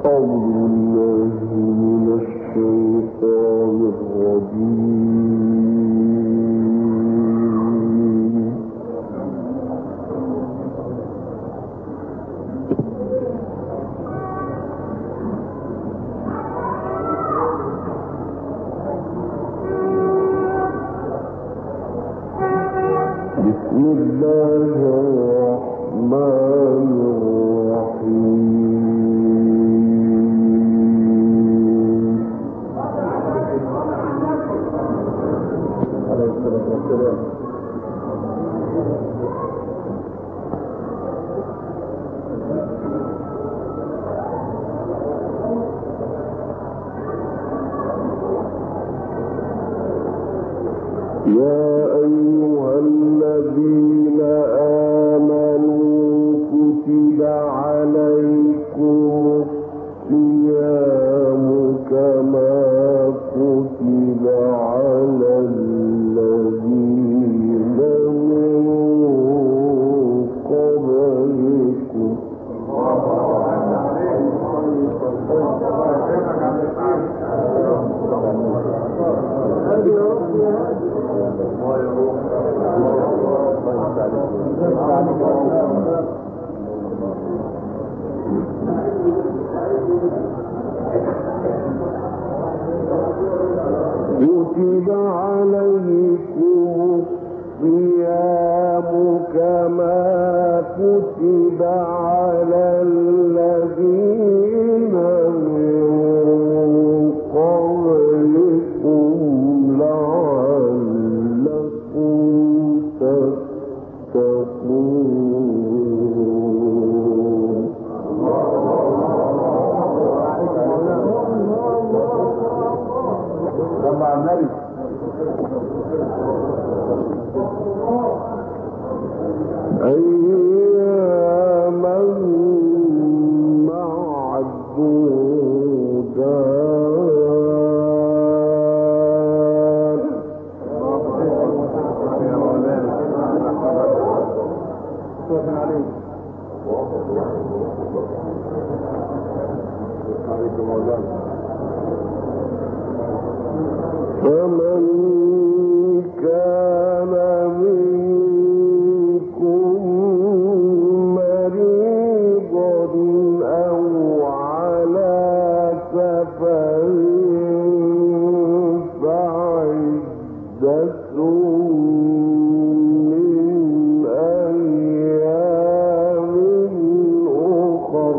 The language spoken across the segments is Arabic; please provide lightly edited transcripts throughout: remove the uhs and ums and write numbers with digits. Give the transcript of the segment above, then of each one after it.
كتب عليكم الصيام كما كتب على الذين من قبلكم لعلكم تتقون. مع النبي أياما معدودات. فمن كان منكم مريضا أو على سفر فعدة من أيام أخر.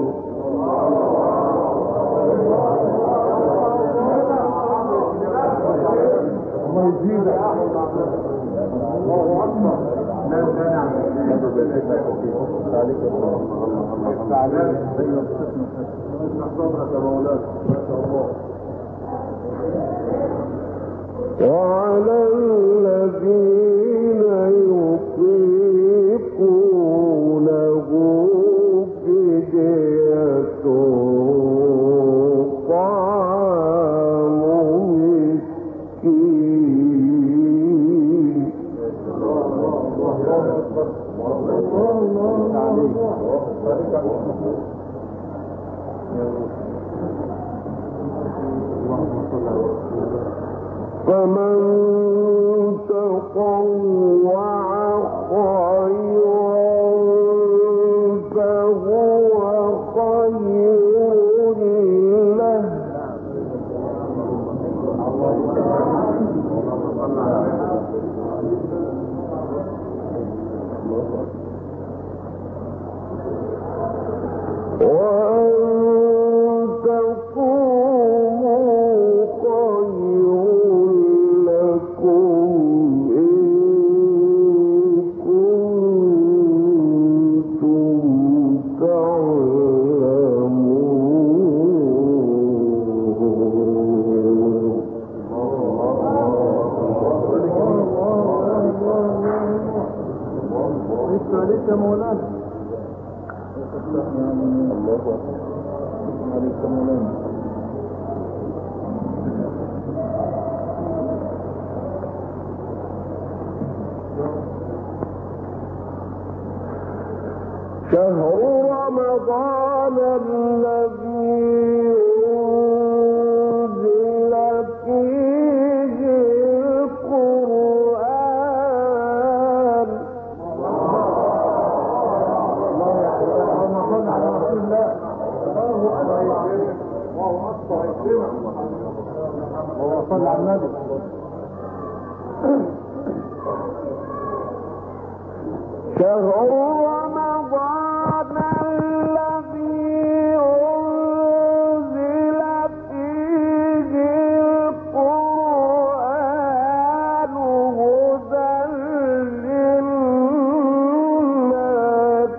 وعلى الذين يطيقونه فدية طعام مسكين. فمن تطوع خيرا فهو خير له. شهر رمضان الذي صلى على النبي. شهر رمضان الذي أنزل فيه القرآن هدى للناس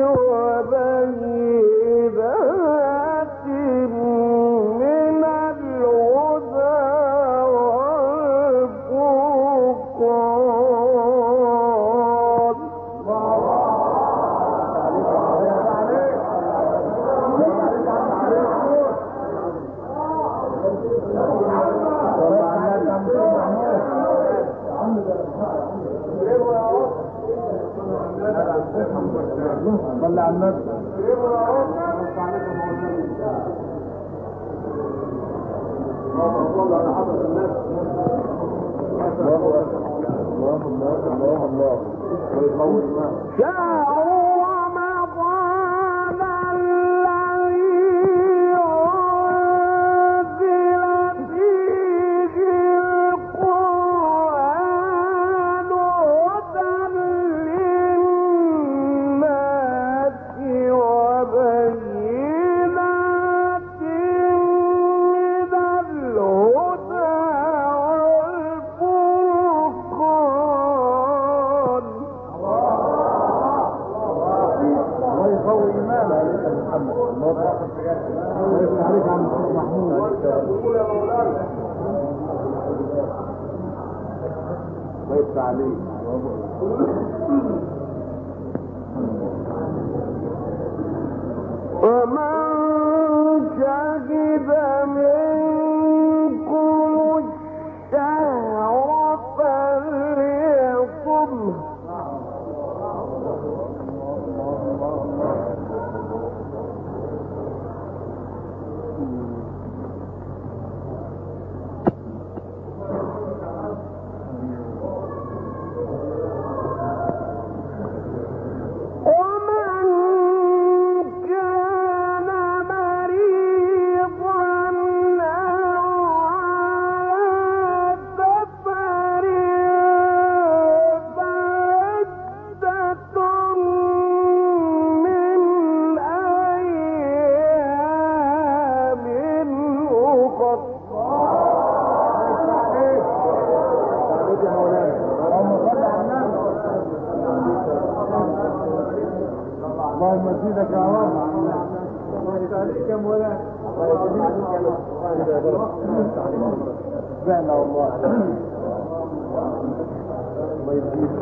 وبينات من الهدى والفرقان. صلى على النبي. صلى على حضرة النبي. الله ويطول ما شهر رمضان الذي أنزل فيه القرآن هدى للناس وبينات من الهدى والفرقان. الله يقوي إيمانك يا محمد. الله يفتح عليك عم محمود. الله يفتح عليك. ومن شهد منكم الشهر فليصمه. ومن كان مريضا أو على سفر فعدة من أيام أخر. اللهم زيدك يا رب. الله يسعدك يا مولانا. سبحنا والله. الله يزيدك.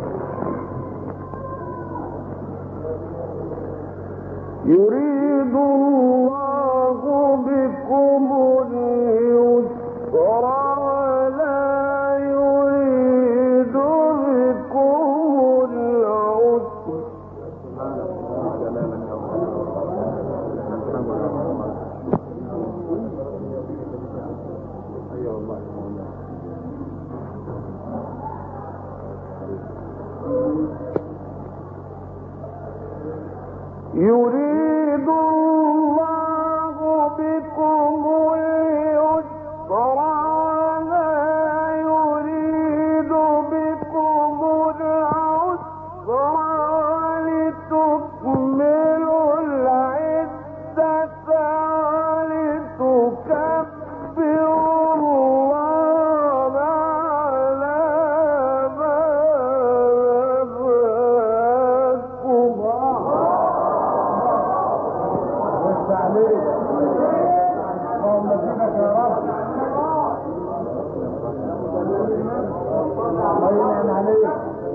يريد الله بكم اليسر ولا يريد بكم العسر. يريد الله بكم اليسر ولا يريد بكم العسر ولتكملوا العدة ولتكبروا الله على ما هداكم. اللهم زيدك يا رب. الله ينعم عليك.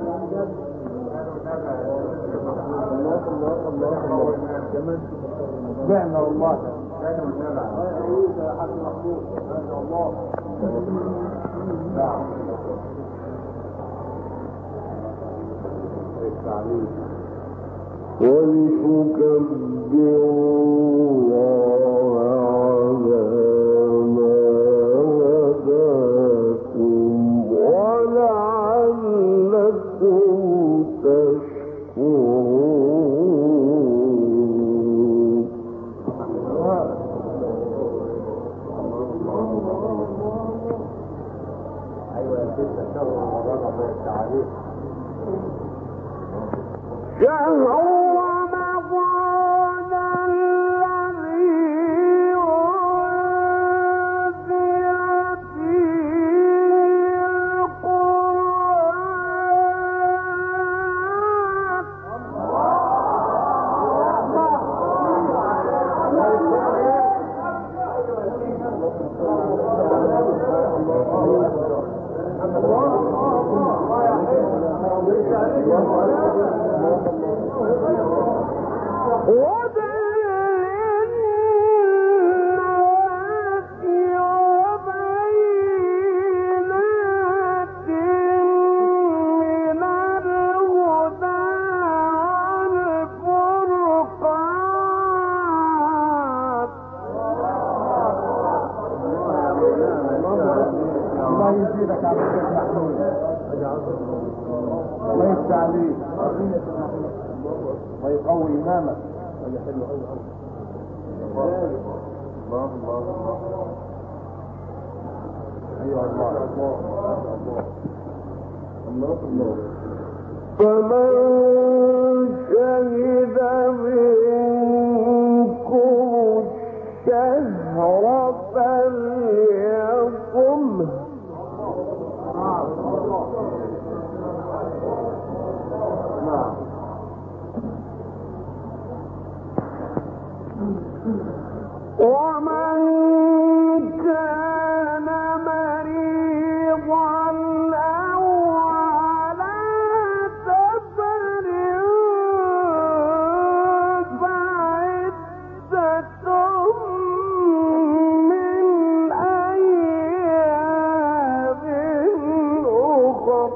الله سبحنا والله. ولتكبروا الله على ما هداكم ولعلكم تشكرون. ويقوي إمامك. أيها الله فمن شهد منكم الشهر فليصمه ومن كان مريضا أو على سفر فعدة من أيام أخر.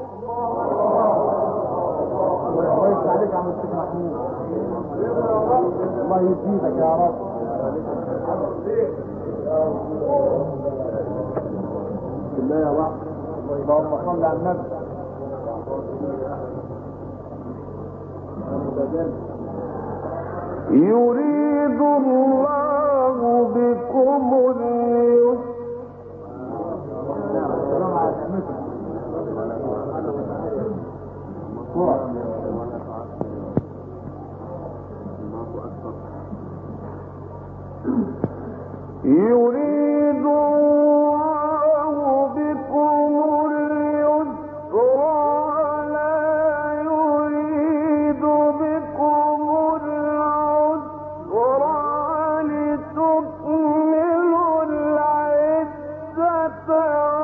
ويفتح عليك عم الشيخ محمود. الله يزيدك يا رب. بالله يا رب. اللهم صل على النبي. يريد الله بكم اليسر يريد الله بكم اليسر ولا يريد بكم العسر ولتكملوا العدة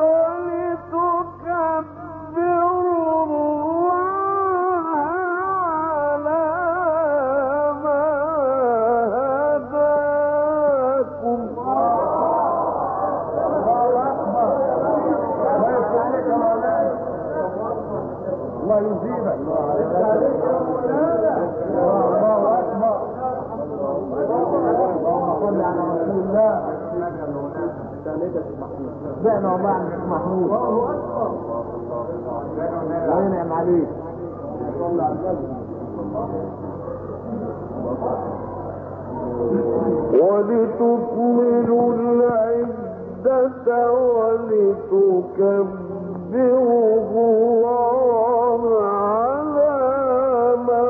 ولتكبروا الله على ما هداكم. الله يزيدك. الله أكبر. اللهم صل على رسول الله. بعنا والله عن الشيخ محمود. الله ينعم عليك. ولتكملوا العدة ولتكبروا الله على ما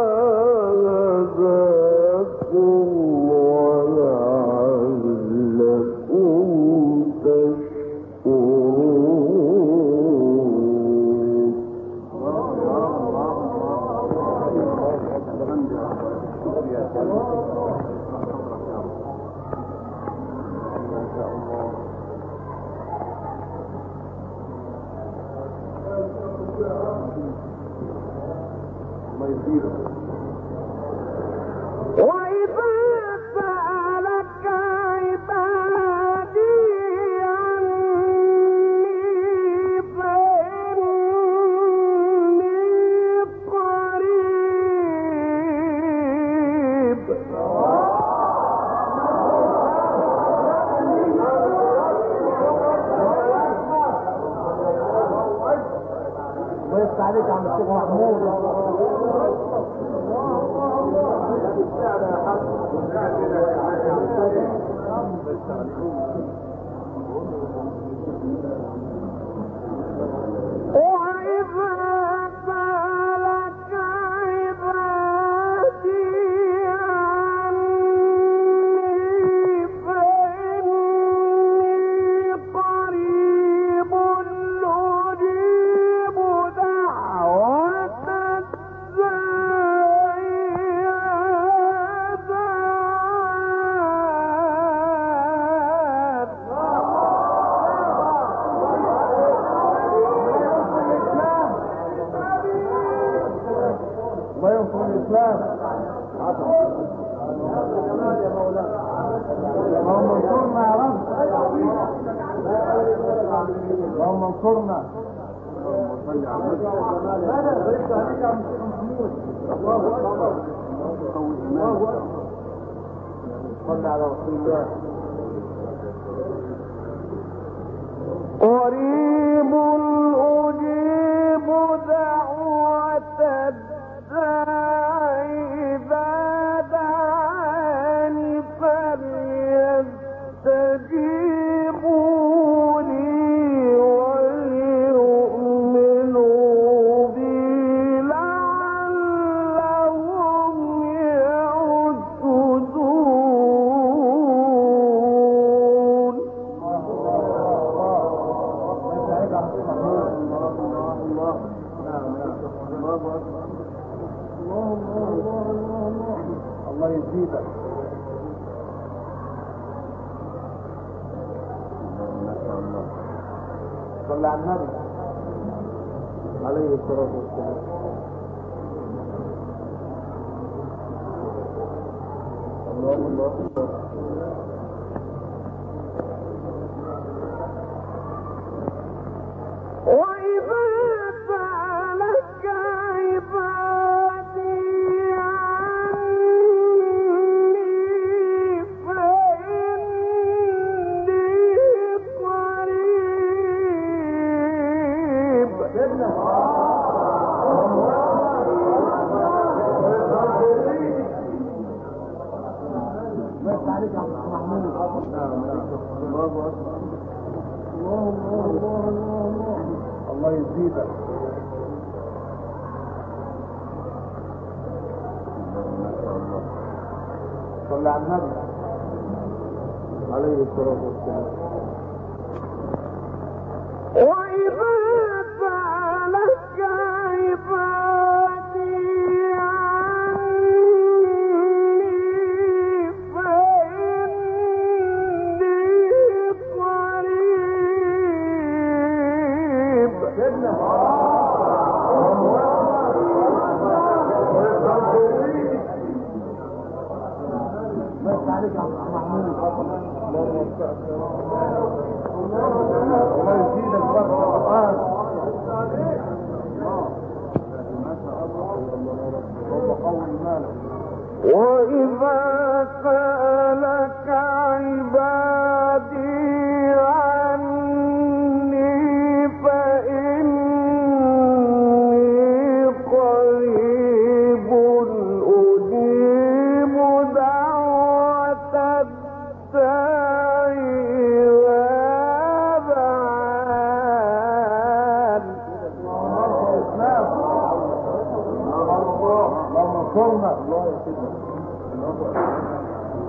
هداكم ولعلكم تشكرون. وإذا سألك عبادي عني فإني قريب. ويفتح عليك عم الشيخ محمود. وإذا اللهم انصرنا. اللهم صل على النبي. هذا بارك عليك يا عم محمود. الله اكبر. قوي ايمانك. صل على رسول الله. قريب أجيب دعوة الداعي إذا دعاني فليستجيبوا لي وليؤمنوا بي لعلهم يرشدون. الله يزيدك. صلى على النبي عليه الصلاة والسلام. الله وإذا سألك عبادي عني فإني قريب. بس عليك يا محمود. الله أكبر. الله يزيدك. صلى على النبي عليه الصلاة والسلام. وإذا سألك عبادي عني فإني قريب. بس عليك يا محمود. الله يزيدك بركة القرآن. ما شاء الله. رب قوي إيمانك. وإذا سألك عبادي عني فإني قريب أجيب دعوة الداعي إذا دعان. اللهم انصرنا. الله يا سيدنا.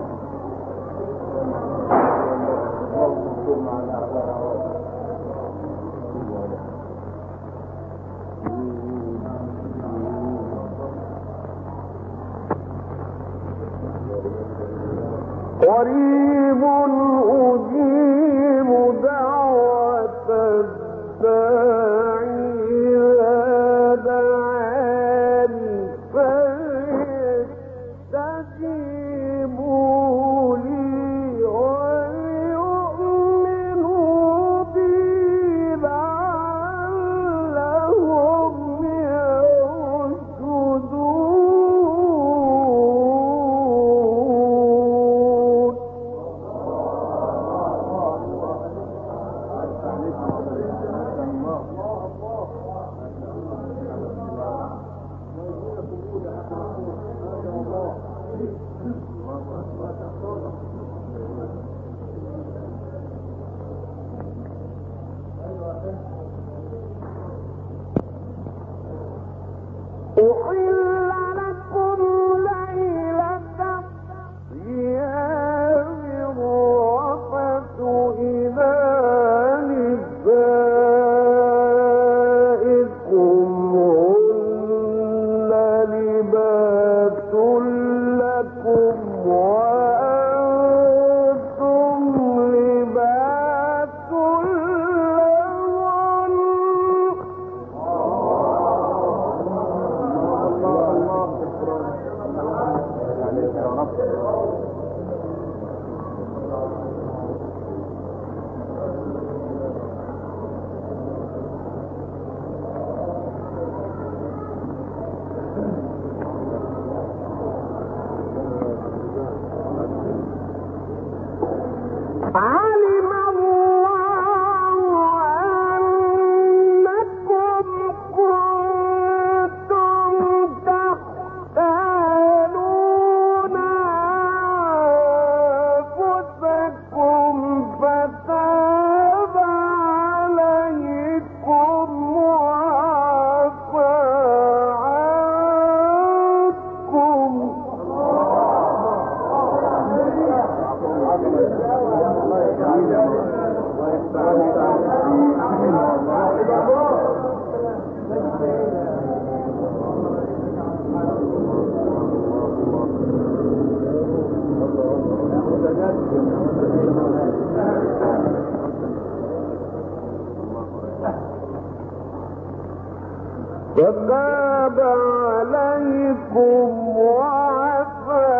فتاب عليكم وعفى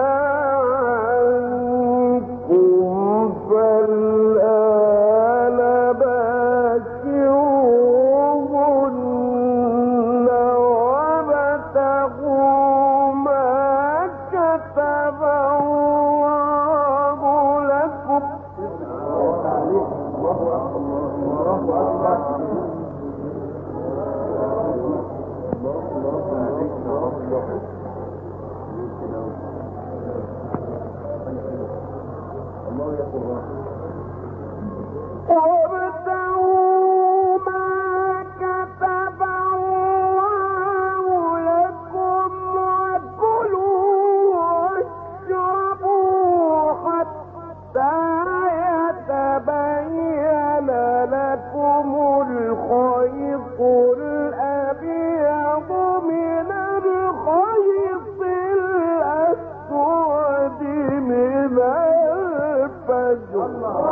عنكم فالآن باشروهن وابتغوا ما كتب الله لكم وابتغوا ما كتب الله لكم وكلوا واشربوا حتى يتبين لكم الخيط الأبيض من الخيط الأسود من الفجر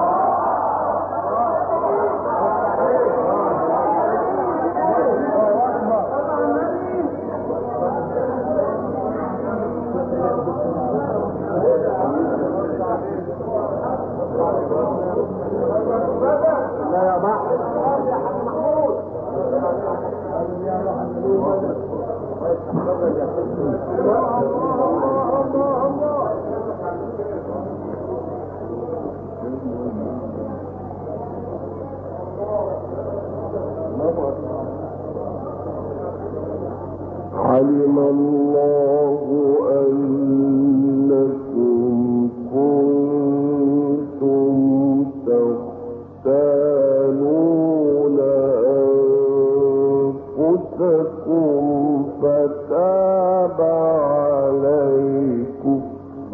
علم الله أنكم كنتم تختانون أنفسكم فتاب عليكم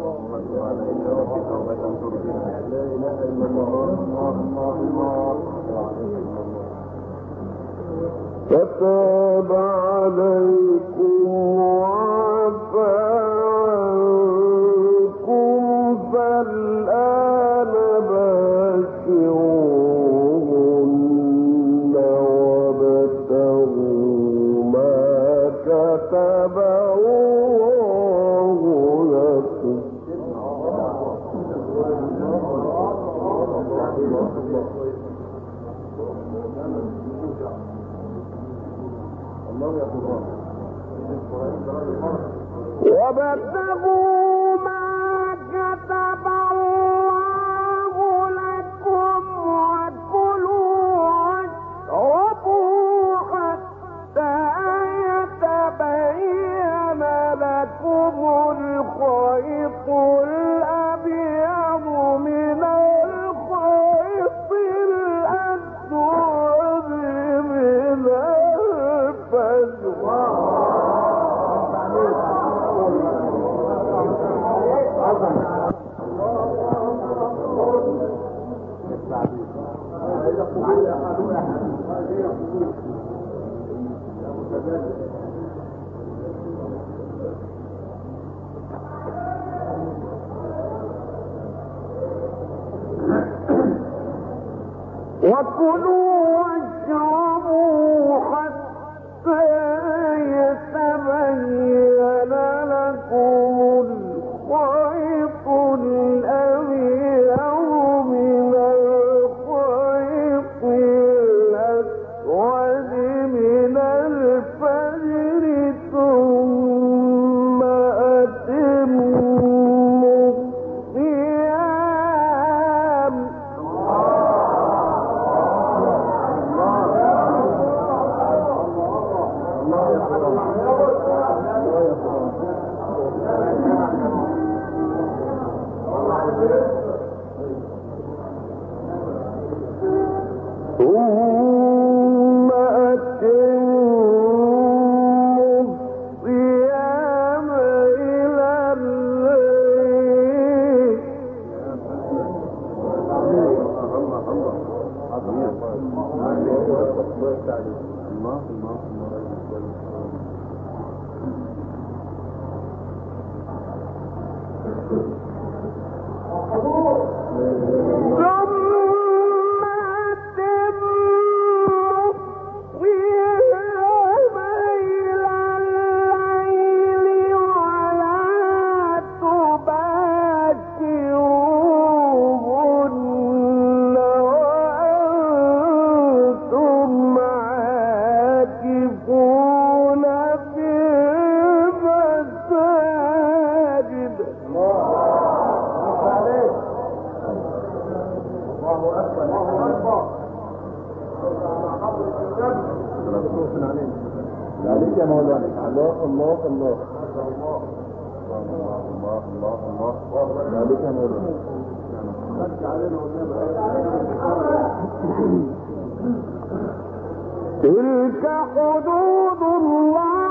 فتاب عليكم وعفى عنكم فالآن باشروهن وابتغوا ما كتب الله لكم وابتغوا ما كتب الله لكم وكلوا واشربوا حتى يتبين لكم الخيط الأبيض من الخيط الأسود من الفجر وكلوا واشربوا حتى يتبين لكم الخيط الأبيض من الخيط الأسود من الفجر ثم أتموا الصيام عليك يا مولانا. الله الله الله الله الله الله الله عليك يا مولانا. تلك حدود الله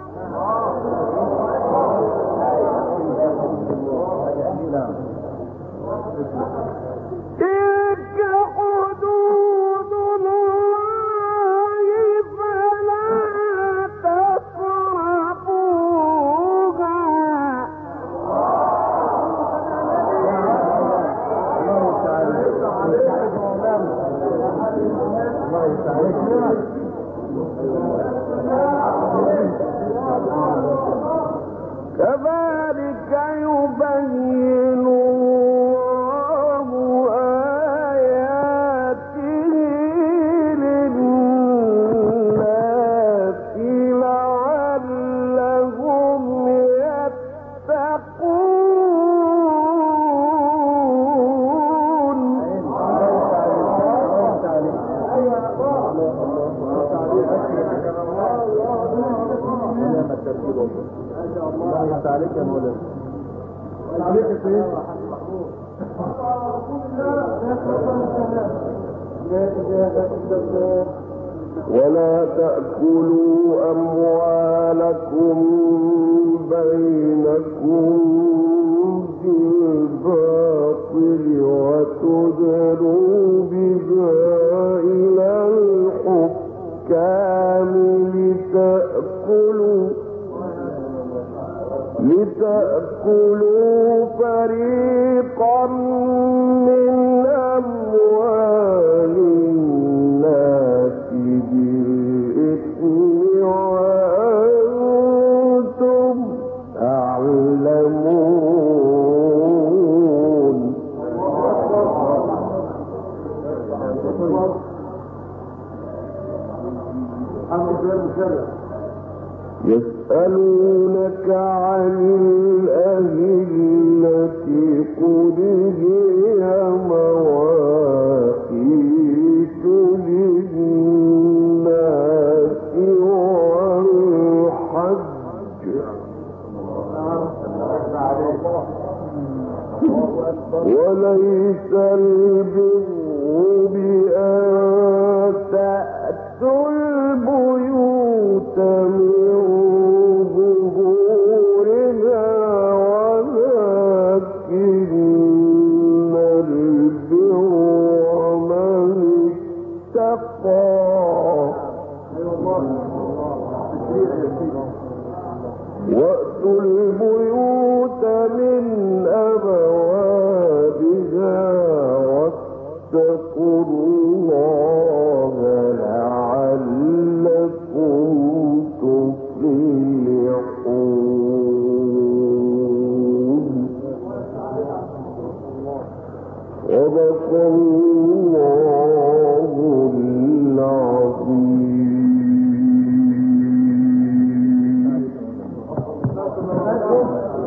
تلك حدود الله فلا تقربوها. كذلك يبين الله آياته للناس لعلهم يتقون. الله عليك يا مولانا. عليك يا سيدي. ولا تأكلوا أموالكم بينكم بالباطل وتدلوا بها إلى الحكام لتأكلوا فريقا من أموال الناس بالإثم وأنتم تعلمون. يسألونك عن الأهلة قل هي مواقيت للناس والحج وليس البر بأن تأتوا البيوت من ظهورها ولكن البر من اتقى. وأتوا البيوت من أبوابها واتقوا الله لعلكم تفلحون. صدق الله العظيم.